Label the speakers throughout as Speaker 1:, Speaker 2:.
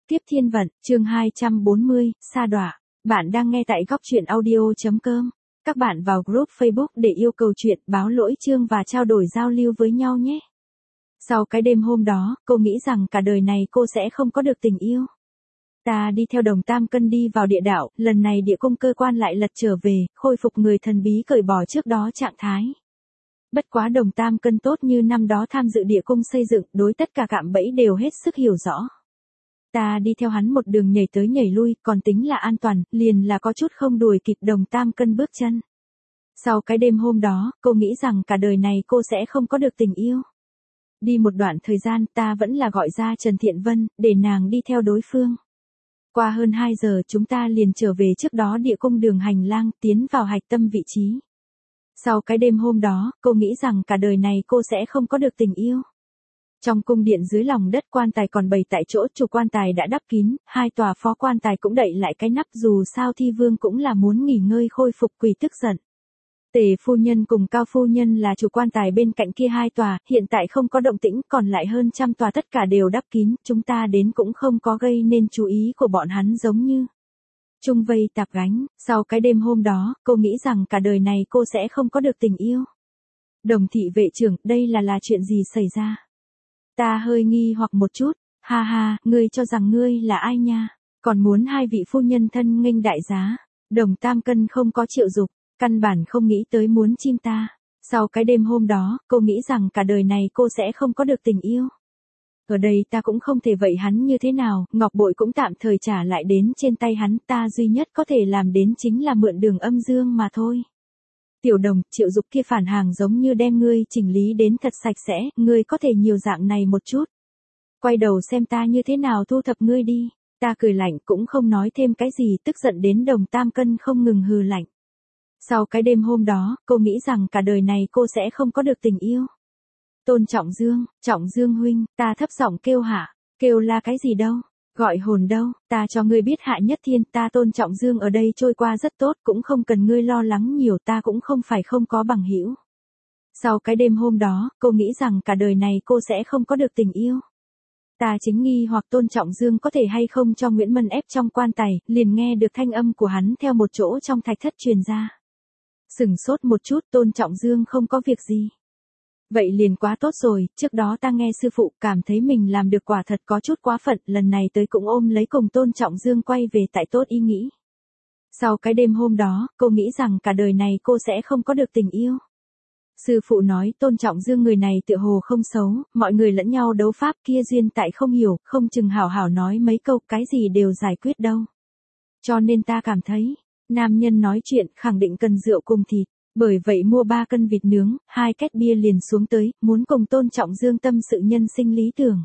Speaker 1: Tiếp thiên vận, chương 240, sa đọa. Bạn đang nghe tại góc truyện audio.com. Các bạn vào group Facebook để yêu cầu chuyện, báo lỗi chương và trao đổi giao lưu với nhau nhé. Sau cái đêm hôm đó, cô nghĩ rằng cả đời này cô sẽ không có được tình yêu. Ta đi theo Đồng Tam Cân đi vào địa đạo, lần này địa cung cơ quan lại lật trở về, khôi phục người thần bí cởi bỏ trước đó trạng thái. Bất quá Đồng Tam Cân tốt như năm đó tham dự địa cung xây dựng, đối tất cả cạm bẫy đều hết sức hiểu rõ. Ta đi theo hắn một đường nhảy tới nhảy lui, còn tính là an toàn, liền là có chút không đuổi kịp Đồng Tam Cân bước chân. Sau cái đêm hôm đó, cô nghĩ rằng cả đời này cô sẽ không có được tình yêu. Đi một đoạn thời gian, ta vẫn là gọi ra Trần Thiện Vân, để nàng đi theo đối phương. Qua hơn 2 giờ chúng ta liền trở về trước đó địa cung đường hành lang, tiến vào hạch tâm vị trí. Sau cái đêm hôm đó, cô nghĩ rằng cả đời này cô sẽ không có được tình yêu. Trong cung điện dưới lòng đất quan tài còn bày tại chỗ, chủ quan tài đã đắp kín, 2 tòa phó quan tài cũng đậy lại cái nắp, dù sao Thi Vương cũng là muốn nghỉ ngơi khôi phục quỷ tức giận. Tề phu nhân cùng Cao phu nhân là chủ quan tài bên cạnh kia 2 tòa, hiện tại không có động tĩnh, còn lại hơn 100 tòa tất cả đều đắp kín, chúng ta đến cũng không có gây nên chú ý của bọn hắn giống như chung vây tạp gánh. Sau cái đêm hôm đó, cô nghĩ rằng cả đời này cô sẽ không có được tình yêu. Đồng thị vệ trưởng, đây là chuyện gì xảy ra? Ta hơi nghi hoặc một chút, ha ha, ngươi cho rằng ngươi là ai nha, còn muốn 2 vị phu nhân thân nghênh đại giá. Đồng Tam Cân không có chịu dục, căn bản không nghĩ tới muốn chim ta. Sau cái đêm hôm đó, cô nghĩ rằng cả đời này cô sẽ không có được tình yêu. Ở đây ta cũng không thể vậy hắn như thế nào, ngọc bội cũng tạm thời trả lại đến trên tay hắn, ta duy nhất có thể làm đến chính là mượn đường âm dương mà thôi. Tiểu Đồng, Triệu Dục kia phản hàng giống như đem ngươi chỉnh lý đến thật sạch sẽ, ngươi có thể nhiều dạng này một chút. Quay đầu xem ta như thế nào thu thập ngươi đi. Ta cười lạnh cũng không nói thêm cái gì, tức giận đến Đồng Tam Cân không ngừng hừ lạnh. Sau cái đêm hôm đó, cô nghĩ rằng cả đời này cô sẽ không có được tình yêu. Tôn Trọng Dương huynh, ta thấp giọng kêu hạ, kêu là cái gì đâu, gọi hồn đâu, ta cho ngươi biết Hạ Nhất Thiên, ta Tôn Trọng Dương ở đây trôi qua rất tốt, cũng không cần ngươi lo lắng nhiều, ta cũng không phải không có bằng hữu. Sau cái đêm hôm đó, cô nghĩ rằng cả đời này cô sẽ không có được tình yêu. Ta chính nghi hoặc Tôn Trọng Dương có thể hay không cho Nguyễn Mân ép trong quan tài, liền nghe được thanh âm của hắn theo một chỗ trong thạch thất truyền ra. Sửng sốt một chút, Tôn Trọng Dương không có việc gì. Vậy liền quá tốt rồi, trước đó ta nghe sư phụ cảm thấy mình làm được quả thật có chút quá phận, lần này tới cũng ôm lấy cùng Tôn Trọng Dương quay về tại tốt ý nghĩ. Sau cái đêm hôm đó, cô nghĩ rằng cả đời này cô sẽ không có được tình yêu. Sư phụ nói Tôn Trọng Dương người này tựa hồ không xấu, mọi người lẫn nhau đấu pháp kia duyên tại không hiểu, không chừng hảo hảo nói mấy câu cái gì đều giải quyết đâu. Cho nên ta cảm thấy, nam nhân nói chuyện khẳng định cần rượu cùng thịt. Bởi vậy mua 3 cân vịt nướng, 2 két bia liền xuống tới, muốn cùng Tôn Trọng Dương tâm sự nhân sinh lý tưởng.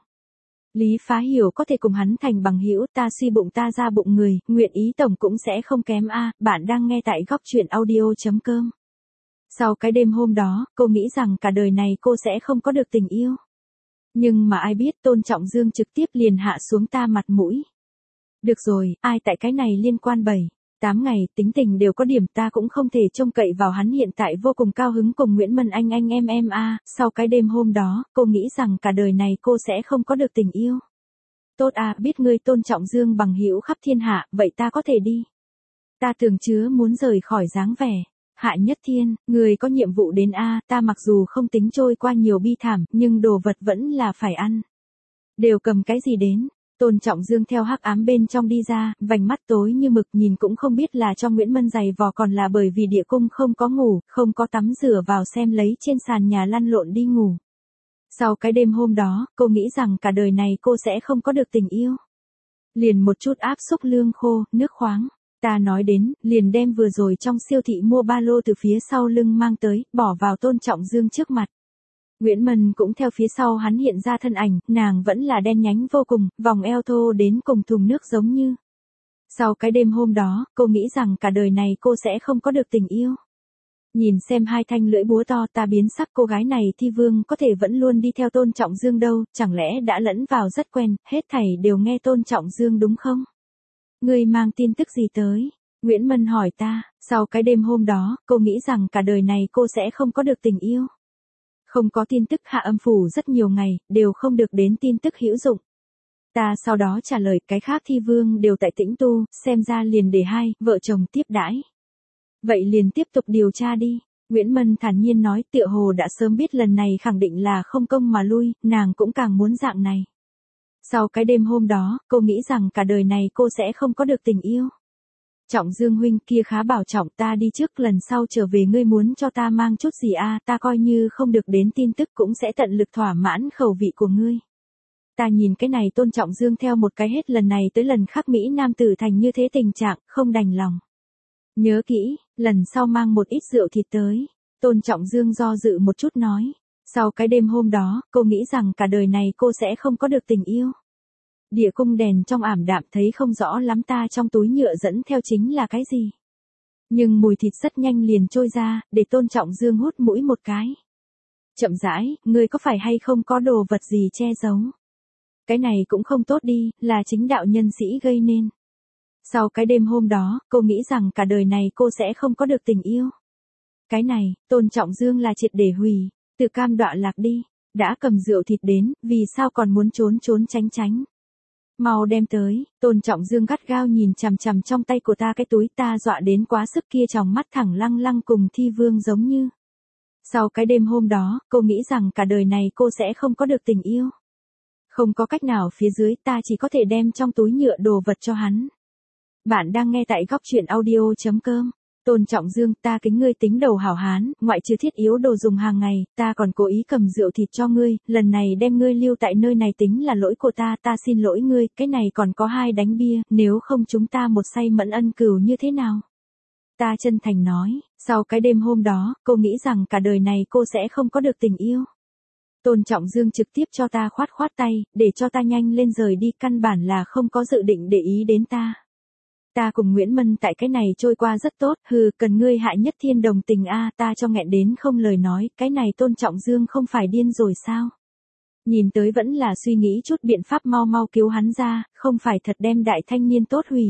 Speaker 1: Lý Phá Hiểu có thể cùng hắn thành bằng hữu, ta suy bụng ta ra bụng người, nguyện ý tổng cũng sẽ không kém a. Bạn đang nghe tại góc truyện audio.com. Sau cái đêm hôm đó, cô nghĩ rằng cả đời này cô sẽ không có được tình yêu. Nhưng mà ai biết Tôn Trọng Dương trực tiếp liền hạ xuống ta mặt mũi. Được rồi, ai tại cái này liên quan 7-8 ngày, tính tình đều có điểm, ta cũng không thể trông cậy vào hắn, hiện tại vô cùng cao hứng cùng Nguyễn Mân anh em a. Sau cái đêm hôm đó, cô nghĩ rằng cả đời này cô sẽ không có được tình yêu. Tốt à, biết ngươi Tôn Trọng Dương bằng hữu khắp thiên hạ, vậy ta có thể đi. Ta tưởng chứa muốn rời khỏi dáng vẻ. Hạ Nhất Thiên, người có nhiệm vụ đến a. Ta mặc dù không tính trôi qua nhiều bi thảm, nhưng đồ vật vẫn là phải ăn. Đều cầm cái gì đến? Tôn Trọng Dương theo hắc ám bên trong đi ra, vành mắt tối như mực, nhìn cũng không biết là cho Nguyễn Mân giày vò còn là bởi vì địa cung không có ngủ, không có tắm rửa vào xem lấy trên sàn nhà lăn lộn đi ngủ. Sau cái đêm hôm đó, cô nghĩ rằng cả đời này cô sẽ không có được tình yêu. Liền một chút áp xúc lương khô, nước khoáng. Ta nói đến, liền đem vừa rồi trong siêu thị mua ba lô từ phía sau lưng mang tới, bỏ vào Tôn Trọng Dương trước mặt. Nguyễn Mân cũng theo phía sau hắn hiện ra thân ảnh, nàng vẫn là đen nhánh vô cùng, vòng eo thô đến cùng thùng nước giống như. Sau cái đêm hôm đó, cô nghĩ rằng cả đời này cô sẽ không có được tình yêu. Nhìn xem 2 thanh lưỡi búa to, ta biến sắc, cô gái này Thi Vương có thể vẫn luôn đi theo Tôn Trọng Dương đâu, chẳng lẽ đã lẫn vào rất quen, hết thảy đều nghe Tôn Trọng Dương đúng không? Ngươi mang tin tức gì tới? Nguyễn Mân hỏi ta. Sau cái đêm hôm đó, cô nghĩ rằng cả đời này cô sẽ không có được tình yêu. Không có tin tức, Hạ Âm phủ rất nhiều ngày, đều không được đến tin tức hữu dụng. Ta sau đó trả lời cái khác thi vương đều tại tĩnh tu, xem ra liền để hai vợ chồng tiếp đãi. Vậy liền tiếp tục điều tra đi. Nguyễn Mân thản nhiên nói, tựa hồ đã sớm biết lần này khẳng định là không công mà lui, nàng cũng càng muốn dạng này. Sau cái đêm hôm đó, cô nghĩ rằng cả đời này cô sẽ không có được tình yêu. Trọng Dương huynh kia khá bảo trọng, ta đi trước, lần sau trở về ngươi muốn cho ta mang chút gì ta coi như không được đến tin tức cũng sẽ tận lực thỏa mãn khẩu vị của ngươi. Ta nhìn cái này Tôn Trọng Dương theo một cái hết lần này tới lần khác Mỹ Nam tử thành như thế tình trạng, không đành lòng. Nhớ kỹ, lần sau mang một ít rượu thịt tới. Tôn Trọng Dương do dự một chút nói. Sau cái đêm hôm đó, cô nghĩ rằng cả đời này cô sẽ không có được tình yêu. Địa cung đèn trong ảm đạm thấy không rõ lắm ta trong túi nhựa dẫn theo chính là cái gì. Nhưng mùi thịt rất nhanh liền trôi ra, để Tôn Trọng Dương hút mũi một cái. Chậm rãi, ngươi có phải hay không có đồ vật gì che giấu? Cái này cũng không tốt đi, là chính đạo nhân sĩ gây nên. Sau cái đêm hôm đó, cô nghĩ rằng cả đời này cô sẽ không có được tình yêu. Cái này, Tôn Trọng Dương là triệt để hủy, tự cam đọa lạc đi, đã cầm rượu thịt đến, vì sao còn muốn trốn trốn tránh tránh. Mau đem tới, Tôn Trọng Dương gắt gao nhìn chằm chằm trong tay của ta cái túi, ta dọa đến quá sức, kia tròng mắt thẳng lăng lăng cùng thi vương giống như. Sau cái đêm hôm đó, cô nghĩ rằng cả đời này cô sẽ không có được tình yêu. Không có cách nào phía dưới, ta chỉ có thể đem trong túi nhựa đồ vật cho hắn. Bạn đang nghe tại góc truyện audio.com. Tôn Trọng Dương, ta kính ngươi tính đầu hảo hán, ngoại trừ thiết yếu đồ dùng hàng ngày, ta còn cố ý cầm rượu thịt cho ngươi, lần này đem ngươi lưu tại nơi này tính là lỗi của ta, ta xin lỗi ngươi, cái này còn có 2 đánh bia, nếu không chúng ta một say mẫn ân cửu như thế nào? Ta chân thành nói, sau cái đêm hôm đó, cô nghĩ rằng cả đời này cô sẽ không có được tình yêu. Tôn Trọng Dương trực tiếp cho ta khoát khoát tay, để cho ta nhanh lên rời đi, căn bản là không có dự định để ý đến ta. Ta cùng Nguyễn Mân tại cái này trôi qua rất tốt, cần ngươi Hạ Nhất Thiên đồng tình ta cho nghẹn đến không lời nói, cái này Tôn Trọng Dương không phải điên rồi sao? Nhìn tới vẫn là suy nghĩ chút biện pháp mau mau cứu hắn ra, không phải thật đem đại thanh niên tốt hủy.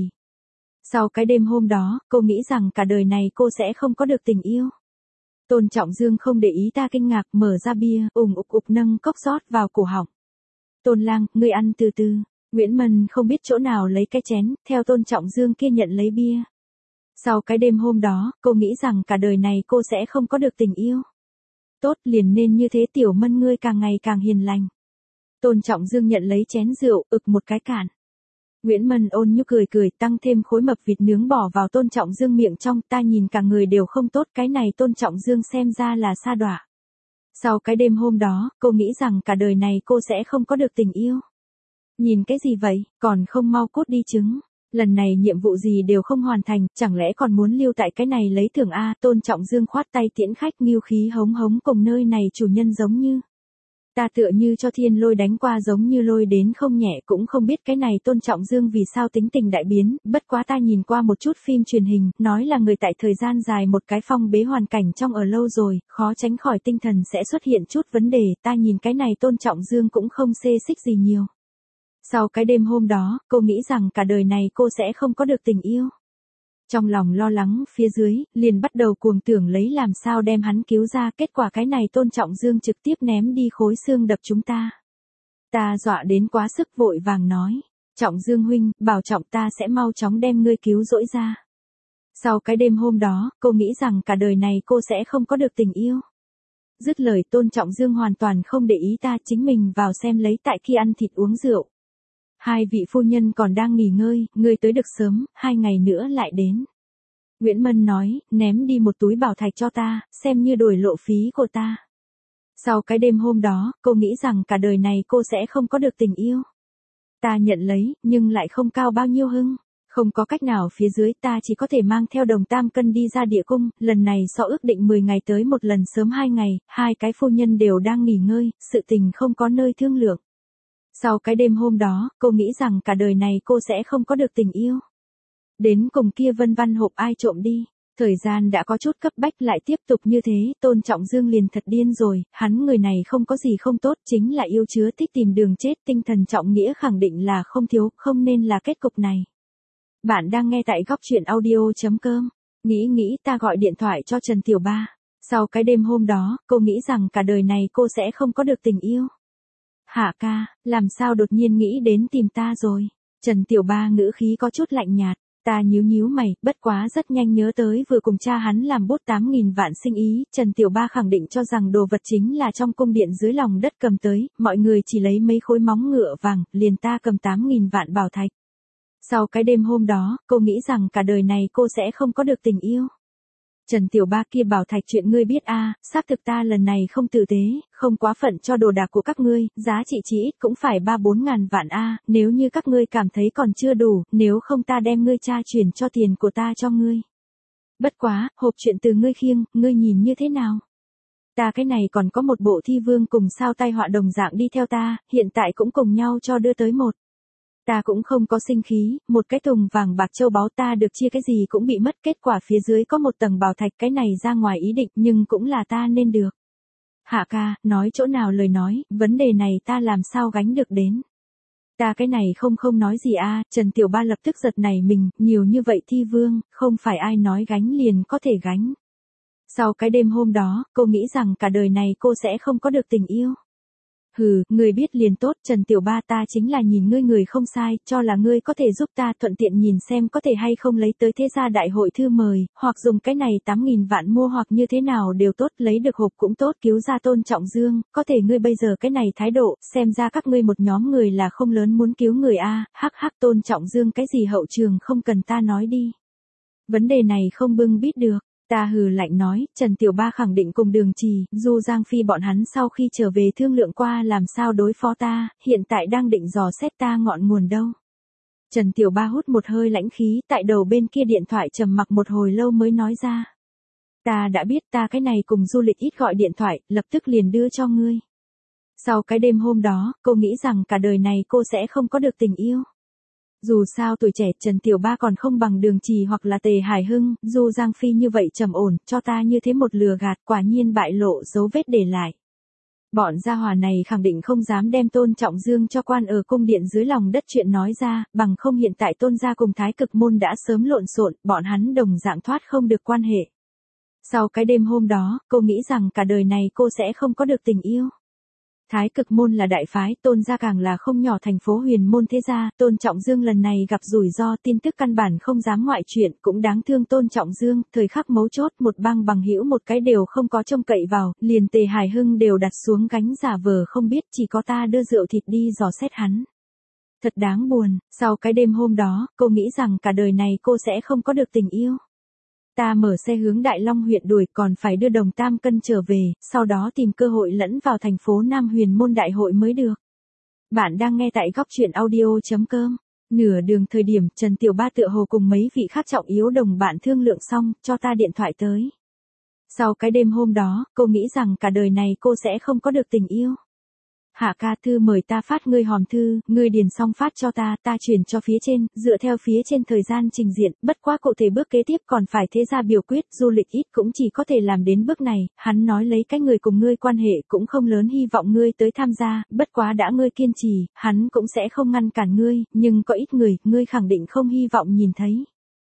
Speaker 1: Sau cái đêm hôm đó, cô nghĩ rằng cả đời này cô sẽ không có được tình yêu. Tôn Trọng Dương không để ý ta kinh ngạc, mở ra bia, ục nâng cốc rót vào cổ họng. Tôn Lang, ngươi ăn từ từ. Nguyễn Mân không biết chỗ nào lấy cái chén, theo Tôn Trọng Dương kia nhận lấy bia. Sau cái đêm hôm đó, cô nghĩ rằng cả đời này cô sẽ không có được tình yêu. Tốt, liền nên như thế, Tiểu Mân ngươi càng ngày càng hiền lành. Tôn Trọng Dương nhận lấy chén rượu, một cái cạn. Nguyễn Mân ôn nhu cười cười, tăng thêm khối mập vịt nướng bỏ vào Tôn Trọng Dương miệng trong, ta nhìn cả người đều không tốt, cái này Tôn Trọng Dương xem ra là sa đọa. Sau cái đêm hôm đó, cô nghĩ rằng cả đời này cô sẽ không có được tình yêu. Nhìn cái gì vậy, còn không mau cút đi chứng. Lần này nhiệm vụ gì đều không hoàn thành, chẳng lẽ còn muốn lưu tại cái này lấy thưởng Tôn Trọng Dương khoát tay tiễn khách, nghiêu khí hống hống cùng nơi này chủ nhân giống như. Ta tựa như cho thiên lôi đánh qua giống như lôi đến không nhẹ, cũng không biết cái này Tôn Trọng Dương vì sao tính tình đại biến, bất quá ta nhìn qua một chút phim truyền hình, nói là người tại thời gian dài một cái phong bế hoàn cảnh trong ở lâu rồi, khó tránh khỏi tinh thần sẽ xuất hiện chút vấn đề, ta nhìn cái này Tôn Trọng Dương cũng không xê xích gì nhiều. Sau cái đêm hôm đó, cô nghĩ rằng cả đời này cô sẽ không có được tình yêu. Trong lòng lo lắng phía dưới, liền bắt đầu cuồng tưởng lấy làm sao đem hắn cứu ra, kết quả cái này Tôn Trọng Dương trực tiếp ném đi khối xương đập chúng ta. Ta dọa đến quá sức vội vàng nói, Trọng Dương huynh, bảo trọng, ta sẽ mau chóng đem ngươi cứu rỗi ra. Sau cái đêm hôm đó, cô nghĩ rằng cả đời này cô sẽ không có được tình yêu. Dứt lời Tôn Trọng Dương hoàn toàn không để ý ta, chính mình vào xem lấy tại khi ăn thịt uống rượu. 2 vị phu nhân còn đang nghỉ ngơi, ngươi tới được sớm, 2 ngày nữa lại đến. Nguyễn Mân nói, ném đi một túi bảo thạch cho ta, xem như đổi lộ phí của ta. Sau cái đêm hôm đó, cô nghĩ rằng cả đời này cô sẽ không có được tình yêu. Ta nhận lấy, nhưng lại không cao bao nhiêu hưng. Không có cách nào phía dưới, ta chỉ có thể mang theo đồng tam cân đi ra địa cung, lần này so ước định 10 ngày tới một lần, sớm 2 ngày, 2 cái phu nhân đều đang nghỉ ngơi, sự tình không có nơi thương lượng. Sau cái đêm hôm đó, cô nghĩ rằng cả đời này cô sẽ không có được tình yêu. Đến cùng kia Vân Văn hộp ai trộm đi. Thời gian đã có chút cấp bách, lại tiếp tục như thế, Tôn Trọng Dương liền thật điên rồi, hắn người này không có gì không tốt, chính là yêu chứa thích tìm đường chết, tinh thần trọng nghĩa khẳng định là không thiếu, không nên là kết cục này. Bạn đang nghe tại góc truyện audio.com. Nghĩ ta gọi điện thoại cho Trần Tiểu Ba. Sau cái đêm hôm đó, cô nghĩ rằng cả đời này cô sẽ không có được tình yêu. Hạ ca, làm sao đột nhiên nghĩ đến tìm ta rồi? Trần Tiểu Ba ngữ khí có chút lạnh nhạt. Ta nhíu mày, bất quá rất nhanh nhớ tới vừa cùng cha hắn làm bút 8.000 vạn sinh ý, Trần Tiểu Ba khẳng định cho rằng đồ vật chính là trong cung điện dưới lòng đất cầm tới, mọi người chỉ lấy mấy khối móng ngựa vàng, liền ta cầm 8.000 vạn bảo thạch. Sau cái đêm hôm đó, cô nghĩ rằng cả đời này cô sẽ không có được tình yêu. Trần Tiểu Ba kia bảo thạch chuyện ngươi biết a, xác thực ta lần này không tử tế, không quá phận cho đồ đạc của các ngươi, giá trị chỉ ít cũng phải 3-4 ngàn vạn a, nếu như các ngươi cảm thấy còn chưa đủ, nếu không ta đem ngươi cha chuyển cho tiền của ta cho ngươi. Bất quá, hộp chuyện từ ngươi khiêng, ngươi nhìn như thế nào? Ta cái này còn có một bộ thi vương cùng sao tai họa đồng dạng đi theo ta, hiện tại cũng cùng nhau cho đưa tới một. Ta cũng không có sinh khí, một cái thùng vàng bạc châu báu ta được chia cái gì cũng bị mất, kết quả phía dưới có một tầng bảo thạch, cái này ra ngoài ý định nhưng cũng là ta nên được. Hạ ca, nói chỗ nào lời nói, vấn đề này ta làm sao gánh được đến. Ta cái này không nói gì a. Trần Tiểu Ba lập tức giật nảy mình, nhiều như vậy thi vương, không phải ai nói gánh liền có thể gánh. Sau cái đêm hôm đó, cô nghĩ rằng cả đời này cô sẽ không có được tình yêu. Hừ, ngươi biết liền tốt, Trần Tiểu Ba ta chính là nhìn ngươi người không sai, cho là ngươi có thể giúp ta thuận tiện nhìn xem có thể hay không lấy tới thế gia đại hội thư mời, hoặc dùng cái này 8.000 vạn mua hoặc như thế nào đều tốt, lấy được hộp cũng tốt, cứu ra Tôn Trọng Dương, có thể ngươi bây giờ cái này thái độ, xem ra các ngươi một nhóm người là không lớn muốn cứu người a. Hắc hắc, Tôn Trọng Dương cái gì hậu trường không cần ta nói đi. Vấn đề này không bưng bít được. Ta hừ lạnh nói, Trần Tiểu Ba khẳng định cùng Đường Trì, Du Giang Phi bọn hắn sau khi trở về thương lượng qua làm sao đối phó ta, hiện tại đang định dò xét ta ngọn nguồn đâu. Trần Tiểu Ba hút một hơi lãnh khí, tại đầu bên kia điện thoại trầm mặc một hồi lâu mới nói ra. Ta đã biết, ta cái này cùng Du Lịch ít gọi điện thoại, lập tức liền đưa cho ngươi. Sau cái đêm hôm đó, cô nghĩ rằng cả đời này cô sẽ không có được tình yêu. Dù sao tuổi trẻ Trần Tiểu Ba còn không bằng Đường Trì hoặc là Tề Hải Hưng, Du Giang Phi như vậy trầm ổn, cho ta như thế một lừa gạt, quả nhiên bại lộ dấu vết để lại. Bọn gia hòa này khẳng định không dám đem Tôn Trọng Dương cho quan ở cung điện dưới lòng đất chuyện nói ra, bằng không hiện tại Tôn gia cùng Thái Cực môn đã sớm lộn xộn, bọn hắn đồng dạng thoát không được quan hệ. Sau cái đêm hôm đó, cô nghĩ rằng cả đời này cô sẽ không có được tình yêu. Thái Cực môn là đại phái, Tôn gia càng là không nhỏ thành phố huyền môn thế gia, Tôn Trọng Dương lần này gặp rủi ro, tin tức căn bản không dám ngoại chuyện, cũng đáng thương Tôn Trọng Dương, thời khắc mấu chốt một bang bằng hữu một cái đều không có trông cậy vào, liền Tề Hải Hưng đều đặt xuống gánh giả vờ không biết, chỉ có ta đưa rượu thịt đi dò xét hắn. Thật đáng buồn, sau cái đêm hôm đó, cô nghĩ rằng cả đời này cô sẽ không có được tình yêu. Ta mở xe hướng Đại Long huyện đuổi, còn phải đưa Đồng Tam Cân trở về, sau đó tìm cơ hội lẫn vào thành phố Nam Huyền môn đại hội mới được. Bạn đang nghe tại góc truyện audio.com. Nửa đường thời điểm Trần Tiểu Ba tựa hồ cùng mấy vị khác trọng yếu đồng bạn thương lượng xong, cho ta điện thoại tới. Sau cái đêm hôm đó, cô nghĩ rằng cả đời này cô sẽ không có được tình yêu. Hạ ca, thư mời ta phát ngươi hòm thư, ngươi điền xong phát cho ta, ta chuyển cho phía trên, dựa theo phía trên thời gian trình diện, bất quá cụ thể bước kế tiếp còn phải thế gia biểu quyết, Du Lịch ít cũng chỉ có thể làm đến bước này, hắn nói lấy cái người cùng ngươi quan hệ cũng không lớn, hy vọng ngươi tới tham gia, bất quá đã ngươi kiên trì, hắn cũng sẽ không ngăn cản ngươi, nhưng có ít người, ngươi khẳng định không hy vọng nhìn thấy.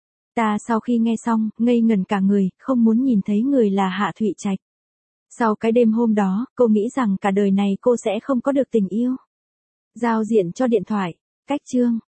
Speaker 1: Ta sau khi nghe xong, ngây ngẩn cả người, không muốn nhìn thấy người là Hạ Thụy Trạch. Sau cái đêm hôm đó, cô nghĩ rằng cả đời này cô sẽ không có được tình yêu. Giao diện cho điện thoại. Cách chương.